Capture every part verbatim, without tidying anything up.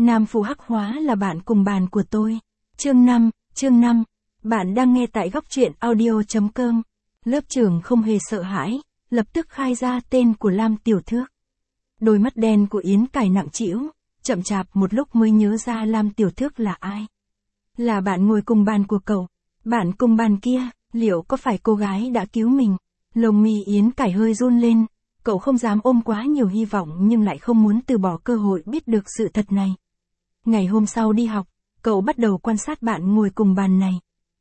Nam phụ hắc hóa là bạn cùng bàn của tôi. Chương năm, chương năm. Bạn đang nghe tại góc truyện audio chấm com. Lớp trưởng không hề sợ hãi, lập tức khai ra tên của Lam Tiểu Thước. Đôi mắt đen của Yến Cải nặng trĩu, chậm chạp một lúc mới nhớ ra Lam Tiểu Thước là ai. Là bạn ngồi cùng bàn của cậu. Bạn cùng bàn kia, liệu có phải cô gái đã cứu mình? Lông mi Yến Cải hơi run lên, cậu không dám ôm quá nhiều hy vọng nhưng lại không muốn từ bỏ cơ hội biết được sự thật này. Ngày hôm sau đi học, cậu bắt đầu quan sát bạn ngồi cùng bàn này.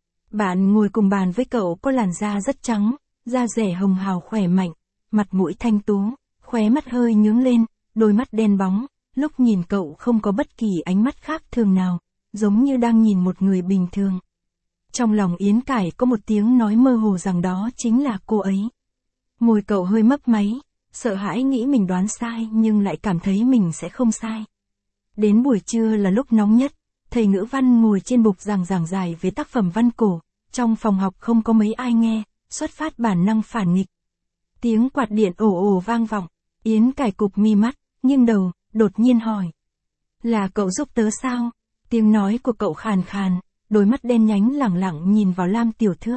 Bạn ngồi cùng bàn với cậu có làn da rất trắng, da rẻ hồng hào khỏe mạnh, mặt mũi thanh tú, khóe mắt hơi nhướng lên, đôi mắt đen bóng, lúc nhìn cậu không có bất kỳ ánh mắt khác thường nào, giống như đang nhìn một người bình thường. Trong lòng Yến Cải có một tiếng nói mơ hồ rằng đó chính là cô ấy. Môi cậu hơi mấp máy, sợ hãi nghĩ mình đoán sai nhưng lại cảm thấy mình sẽ không sai. Đến buổi trưa là lúc nóng nhất, thầy ngữ văn ngồi trên bục giảng giảng dài về tác phẩm văn cổ, trong phòng học không có mấy ai nghe, xuất phát bản năng phản nghịch. Tiếng quạt điện ồ ồ vang vọng, Yến Cải cụp mi mắt, nghiêng đầu, đột nhiên hỏi. Là cậu giúp tớ sao? Tiếng nói của cậu khàn khàn, đôi mắt đen nhánh lẳng lặng nhìn vào Lam Tiểu Thước.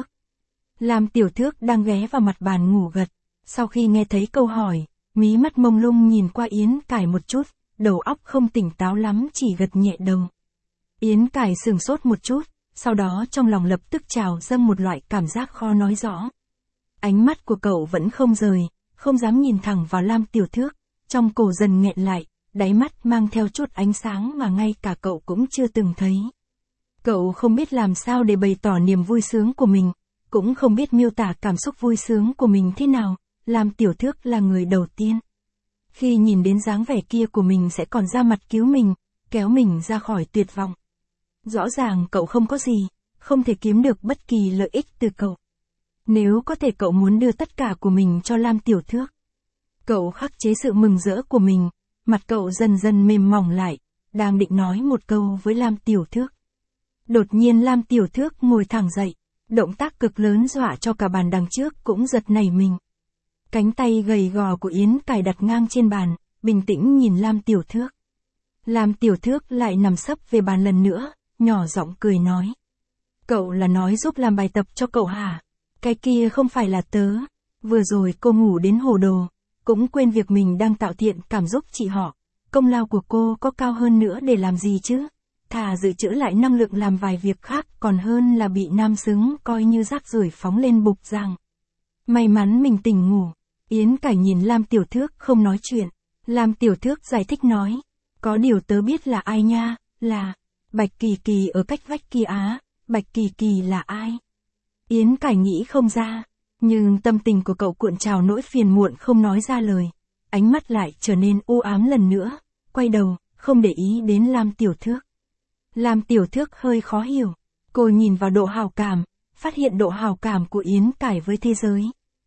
Lam Tiểu Thước đang ghé vào mặt bàn ngủ gật, sau khi nghe thấy câu hỏi, mí mắt mông lung nhìn qua Yến Cải một chút, đầu óc không tỉnh táo lắm chỉ gật nhẹ đầu. Yến Cải sửng sốt một chút, sau đó trong lòng lập tức trào dâng một loại cảm giác khó nói rõ. Ánh mắt của cậu vẫn không rời, không dám nhìn thẳng vào Lam Tiểu Thước, trong cổ dần nghẹn lại, đáy mắt mang theo chút ánh sáng mà ngay cả cậu cũng chưa từng thấy. Cậu không biết làm sao để bày tỏ niềm vui sướng của mình, cũng không biết miêu tả cảm xúc vui sướng của mình thế nào, Lam Tiểu Thước là người đầu tiên. Khi nhìn đến dáng vẻ kia của mình sẽ còn ra mặt cứu mình, kéo mình ra khỏi tuyệt vọng. Rõ ràng cậu không có gì, không thể kiếm được bất kỳ lợi ích từ cậu. Nếu có thể cậu muốn đưa tất cả của mình cho Lam Tiểu Thước. Cậu khắc chế sự mừng rỡ của mình, mặt cậu dần dần mềm mỏng lại, đang định nói một câu với Lam Tiểu Thước. Đột nhiên Lam Tiểu Thước ngồi thẳng dậy, động tác cực lớn dọa cho cả bàn đằng trước cũng giật nảy mình. Cánh tay gầy gò của Yến Cải đặt ngang trên bàn, bình tĩnh nhìn Lam Tiểu Thước. Lam Tiểu Thước lại nằm sấp về bàn lần nữa, nhỏ giọng cười nói. Cậu là nói giúp làm bài tập cho cậu hả? Cái kia không phải là tớ. Vừa rồi cô ngủ đến hồ đồ, cũng quên việc mình đang tạo thiện cảm giúp chị họ. Công lao của cô có cao hơn nữa để làm gì chứ? Thà dự trữ lại năng lượng làm vài việc khác còn hơn là bị nam xứng coi như rác rưởi phóng lên bục giảng. May mắn mình tỉnh ngủ. Yến Cải nhìn Lam Tiểu Thước không nói chuyện. Lam Tiểu Thước giải thích nói. Có điều tớ biết là ai nha, là Bạch Kỳ Kỳ ở cách vách kia á. Bạch Kỳ Kỳ là ai? Yến Cải nghĩ không ra, nhưng tâm tình của cậu cuộn trào nỗi phiền muộn không nói ra lời. Ánh mắt lại trở nên u ám lần nữa, quay đầu, không để ý đến Lam Tiểu Thước. Lam Tiểu Thước hơi khó hiểu, cô nhìn vào độ hào cảm, phát hiện độ hào cảm của Yến Cải với thế giới.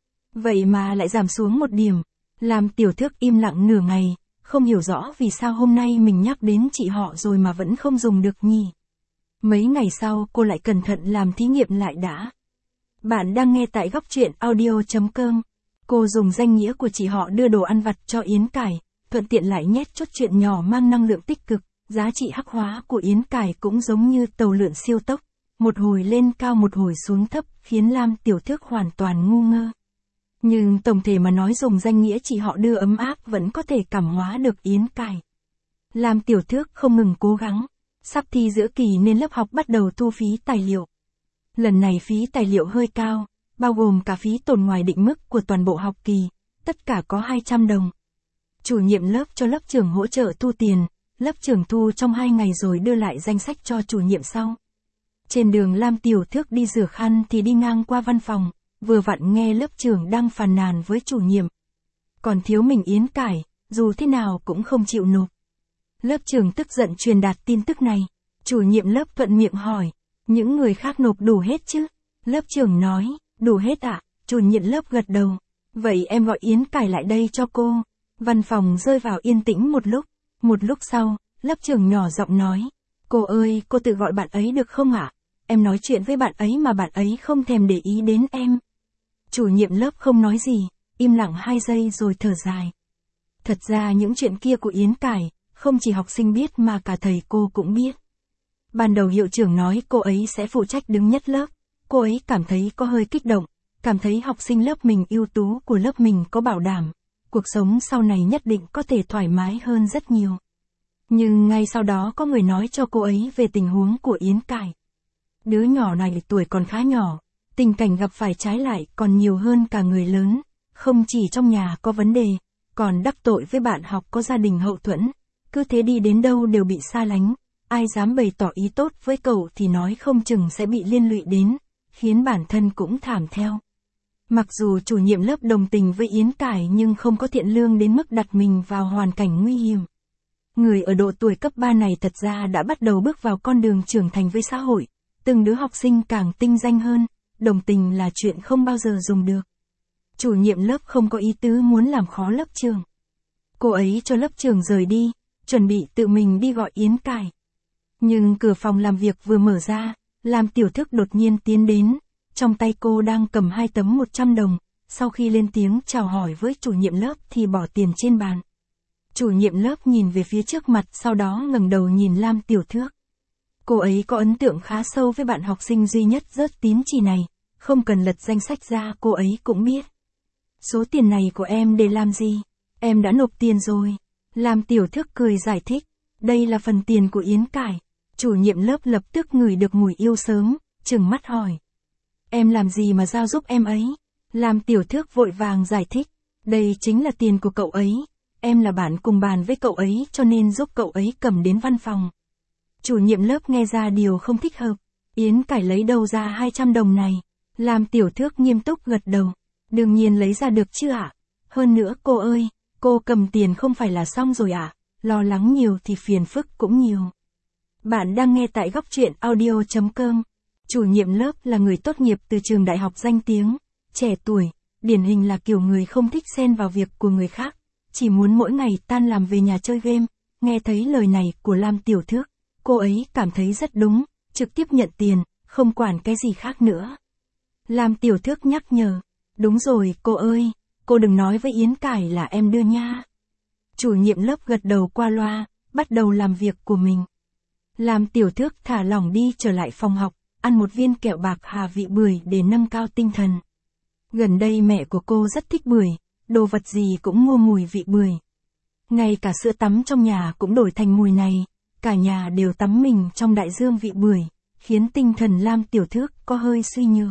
Vậy mà lại giảm xuống một điểm. Lam Tiểu Thước im lặng nửa ngày, không hiểu rõ vì sao hôm nay mình nhắc đến chị họ rồi mà vẫn không dùng được nhỉ. Mấy ngày sau cô lại cẩn thận làm thí nghiệm lại đã. Bạn đang nghe tại góc truyện audio chấm com. Cô dùng danh nghĩa của chị họ đưa đồ ăn vặt cho Yến Cải, thuận tiện lại nhét chút chuyện nhỏ mang năng lượng tích cực. Giá trị hắc hóa của Yến Cải cũng giống như tàu lượn siêu tốc, một hồi lên cao một hồi xuống thấp, khiến Lam Tiểu Thước hoàn toàn ngu ngơ. Nhưng tổng thể mà nói dùng danh nghĩa chị họ đưa ấm áp vẫn có thể cảm hóa được Yến Cải. Lam Tiểu Thước không ngừng cố gắng, sắp thi giữa kỳ nên lớp học bắt đầu thu phí tài liệu. Lần này phí tài liệu hơi cao, bao gồm cả phí tồn ngoài định mức của toàn bộ học kỳ, tất cả có hai trăm đồng. Chủ nhiệm lớp cho lớp trưởng hỗ trợ thu tiền. Lớp trưởng thu trong hai ngày rồi đưa lại danh sách cho chủ nhiệm sau. Trên đường Lam Tiểu Thước đi rửa khăn thì đi ngang qua văn phòng, vừa vặn nghe lớp trưởng đang phàn nàn với chủ nhiệm. Còn thiếu mình Yến Cải, dù thế nào cũng không chịu nộp. Lớp trưởng tức giận truyền đạt tin tức này. Chủ nhiệm lớp thuận miệng hỏi, những người khác nộp đủ hết chứ? Lớp trưởng nói, đủ hết ạ. À? Chủ nhiệm lớp gật đầu. Vậy em gọi Yến Cải lại đây cho cô. Văn phòng rơi vào yên tĩnh một lúc. Một lúc sau, lớp trưởng nhỏ giọng nói, cô ơi, cô tự gọi bạn ấy được không ạ? Em nói chuyện với bạn ấy mà bạn ấy không thèm để ý đến em. Chủ nhiệm lớp không nói gì, im lặng hai giây rồi thở dài. Thật ra những chuyện kia của Yến Cải, không chỉ học sinh biết mà cả thầy cô cũng biết. Ban đầu hiệu trưởng nói cô ấy sẽ phụ trách đứng nhất lớp, cô ấy cảm thấy có hơi kích động, cảm thấy học sinh lớp mình ưu tú của lớp mình có bảo đảm, cuộc sống sau này nhất định có thể thoải mái hơn rất nhiều. Nhưng ngay sau đó có người nói cho cô ấy về tình huống của Yến Cải. Đứa nhỏ này tuổi còn khá nhỏ, tình cảnh gặp phải trái lại còn nhiều hơn cả người lớn, không chỉ trong nhà có vấn đề, còn đắc tội với bạn học có gia đình hậu thuẫn, cứ thế đi đến đâu đều bị xa lánh, ai dám bày tỏ ý tốt với cậu thì nói không chừng sẽ bị liên lụy đến, khiến bản thân cũng thảm theo. Mặc dù chủ nhiệm lớp đồng tình với Yến Cải nhưng không có thiện lương đến mức đặt mình vào hoàn cảnh nguy hiểm. Người ở độ tuổi cấp ba này thật ra đã bắt đầu bước vào con đường trưởng thành với xã hội, từng đứa học sinh càng tinh danh hơn, đồng tình là chuyện không bao giờ dùng được. Chủ nhiệm lớp không có ý tứ muốn làm khó lớp trưởng. Cô ấy cho lớp trưởng rời đi, chuẩn bị tự mình đi gọi Yến Cải. Nhưng cửa phòng làm việc vừa mở ra, Lam Tiểu Thức đột nhiên tiến đến, trong tay cô đang cầm hai tấm một trăm đồng, sau khi lên tiếng chào hỏi với chủ nhiệm lớp thì bỏ tiền trên bàn. Chủ nhiệm lớp nhìn về phía trước mặt sau đó ngẩng đầu nhìn Lam Tiểu Thước. Cô ấy có ấn tượng khá sâu với bạn học sinh duy nhất rớt tín chỉ này, không cần lật danh sách ra cô ấy cũng biết. Số tiền này của em để làm gì? Em đã nộp tiền rồi. Lam Tiểu Thước cười giải thích, đây là phần tiền của Yến Cải. Chủ nhiệm lớp lập tức ngửi được mùi yêu sớm, trừng mắt hỏi. Em làm gì mà giao giúp em ấy? Lam Tiểu Thước vội vàng giải thích, đây chính là tiền của cậu ấy. Em là bạn cùng bàn với cậu ấy cho nên giúp cậu ấy cầm đến văn phòng. Chủ nhiệm lớp nghe ra điều không thích hợp. Yến Cải lấy đâu ra hai trăm đồng này? Lam Tiểu Thước nghiêm túc gật đầu. Đương nhiên lấy ra được chứ ạ. Hơn nữa cô ơi, cô cầm tiền không phải là xong rồi ạ. Lo lắng nhiều thì phiền phức cũng nhiều. Bạn đang nghe tại góc truyện audio chấm com. Chủ nhiệm lớp là người tốt nghiệp từ trường đại học danh tiếng, trẻ tuổi, điển hình là kiểu người không thích xen vào việc của người khác, chỉ muốn mỗi ngày tan làm về nhà chơi game. Nghe thấy lời này của Lam Tiểu Thước, cô ấy cảm thấy rất đúng, trực tiếp nhận tiền, không quản cái gì khác nữa. Lam Tiểu Thước nhắc nhở, đúng rồi cô ơi, cô đừng nói với Yến Cải là em đưa nha. Chủ nhiệm lớp gật đầu qua loa, bắt đầu làm việc của mình. Lam Tiểu Thước thả lỏng đi trở lại phòng học, ăn một viên kẹo bạc hà vị bưởi để nâng cao tinh thần. Gần đây mẹ của cô rất thích bưởi, đồ vật gì cũng mua mùi vị bưởi. Ngay cả sữa tắm trong nhà cũng đổi thành mùi này, cả nhà đều tắm mình trong đại dương vị bưởi, khiến tinh thần Lam Tiểu Thước có hơi suy nhược.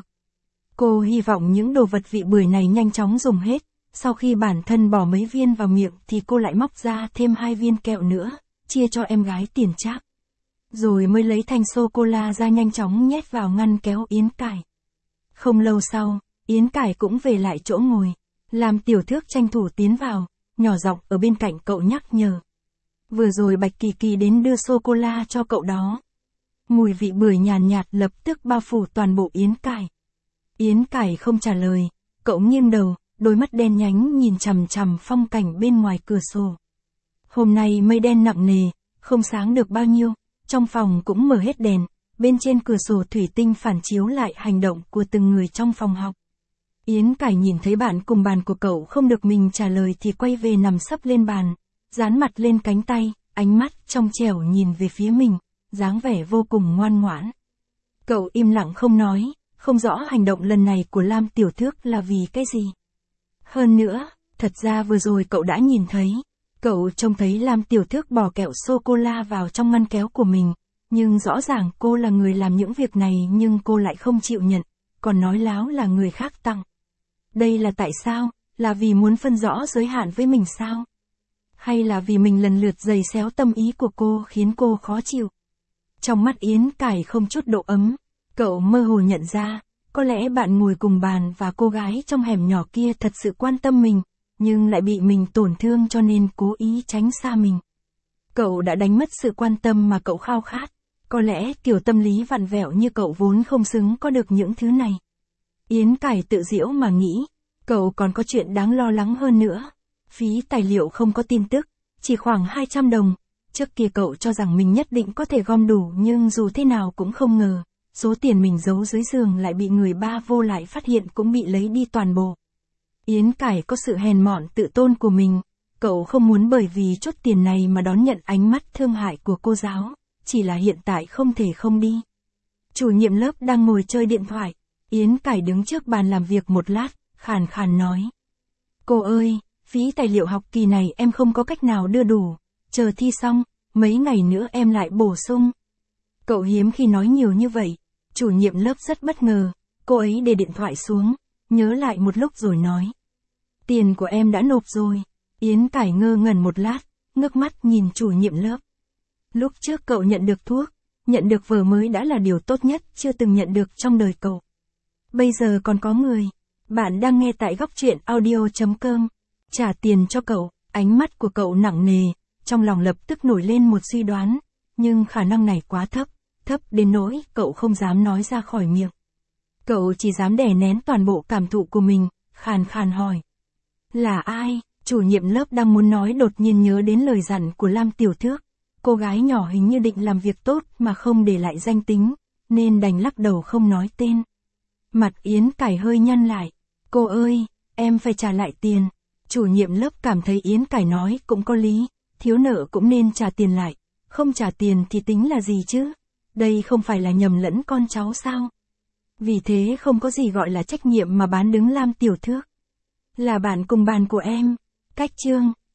Cô hy vọng những đồ vật vị bưởi này nhanh chóng dùng hết, sau khi bản thân bỏ mấy viên vào miệng thì cô lại móc ra thêm hai viên kẹo nữa, chia cho em gái tiền trác. Rồi mới lấy thanh sô-cô-la ra nhanh chóng nhét vào ngăn kéo Yến Cải. Không lâu sau, Yến Cải cũng về lại chỗ ngồi. Lam Tiểu Thước tranh thủ tiến vào, nhỏ giọng ở bên cạnh cậu nhắc nhở. Vừa rồi Bạch Kỳ Kỳ đến đưa sô-cô-la cho cậu đó. Mùi vị bưởi nhàn nhạt, nhạt lập tức bao phủ toàn bộ Yến Cải. Yến Cải không trả lời, cậu nghiêng đầu, đôi mắt đen nhánh nhìn chằm chằm phong cảnh bên ngoài cửa sổ. Hôm nay mây đen nặng nề, không sáng được bao nhiêu, trong phòng cũng mở hết đèn, bên trên cửa sổ thủy tinh phản chiếu lại hành động của từng người trong phòng học. Yến Cải nhìn thấy bạn cùng bàn của cậu không được mình trả lời thì quay về nằm sấp lên bàn, dán mặt lên cánh tay, ánh mắt trong trẻo nhìn về phía mình, dáng vẻ vô cùng ngoan ngoãn. Cậu im lặng không nói, không rõ hành động lần này của Lam Tiểu Thước là vì cái gì. Hơn nữa, thật ra vừa rồi cậu đã nhìn thấy, cậu trông thấy Lam Tiểu Thước bỏ kẹo sô-cô-la vào trong ngăn kéo của mình, nhưng rõ ràng cô là người làm những việc này nhưng cô lại không chịu nhận, còn nói láo là người khác tặng. Đây là tại sao? Là vì muốn phân rõ giới hạn với mình sao? Hay là vì mình lần lượt giày xéo tâm ý của cô khiến cô khó chịu? Trong mắt Yến Cải không chút độ ấm, cậu mơ hồ nhận ra, có lẽ bạn ngồi cùng bàn và cô gái trong hẻm nhỏ kia thật sự quan tâm mình, nhưng lại bị mình tổn thương cho nên cố ý tránh xa mình. Cậu đã đánh mất sự quan tâm mà cậu khao khát, có lẽ kiểu tâm lý vặn vẹo như cậu vốn không xứng có được những thứ này. Yến Cải tự giễu mà nghĩ, cậu còn có chuyện đáng lo lắng hơn nữa. Phí tài liệu không có tin tức, chỉ khoảng hai trăm đồng. Trước kia cậu cho rằng mình nhất định có thể gom đủ nhưng dù thế nào cũng không ngờ, số tiền mình giấu dưới giường lại bị người ba vô lại phát hiện cũng bị lấy đi toàn bộ. Yến Cải có sự hèn mọn tự tôn của mình, Cậu không muốn bởi vì chút tiền này mà đón nhận ánh mắt thương hại của cô giáo, chỉ là hiện tại không thể không đi. Chủ nhiệm lớp đang ngồi chơi điện thoại, Yến Cải đứng trước bàn làm việc một lát, khàn khàn nói. Cô ơi, phí tài liệu học kỳ này em không có cách nào đưa đủ, chờ thi xong, mấy ngày nữa em lại bổ sung. Cậu hiếm khi nói nhiều như vậy, chủ nhiệm lớp rất bất ngờ, cô ấy để điện thoại xuống, nhớ lại một lúc rồi nói. Tiền của em đã nộp rồi. Yến Cải ngơ ngẩn một lát, ngước mắt nhìn chủ nhiệm lớp. Lúc trước cậu nhận được thuốc, nhận được vở mới đã là điều tốt nhất chưa từng nhận được trong đời cậu. Bây giờ còn có người. Bạn đang nghe tại góc truyện audio chấm com. Trả tiền cho cậu, ánh mắt của cậu nặng nề, trong lòng lập tức nổi lên một suy đoán, nhưng khả năng này quá thấp, thấp đến nỗi cậu không dám nói ra khỏi miệng. Cậu chỉ dám đè nén toàn bộ cảm thụ của mình, khàn khàn hỏi. Là ai? Chủ nhiệm lớp đang muốn nói đột nhiên nhớ đến lời dặn của Lam Tiểu Thước. Cô gái nhỏ hình như định làm việc tốt mà không để lại danh tính, nên đành lắc đầu không nói tên. Mặt Yến Cải hơi nhăn lại. Cô ơi, em phải trả lại tiền. Chủ nhiệm lớp cảm thấy Yến Cải nói cũng có lý, thiếu nợ cũng nên trả tiền lại. Không trả tiền thì tính là gì chứ? Đây không phải là nhầm lẫn con cháu sao? Vì thế không có gì gọi là trách nhiệm mà bán đứng Lam Tiểu Thước. Là bạn cùng bàn của em. Cách chương.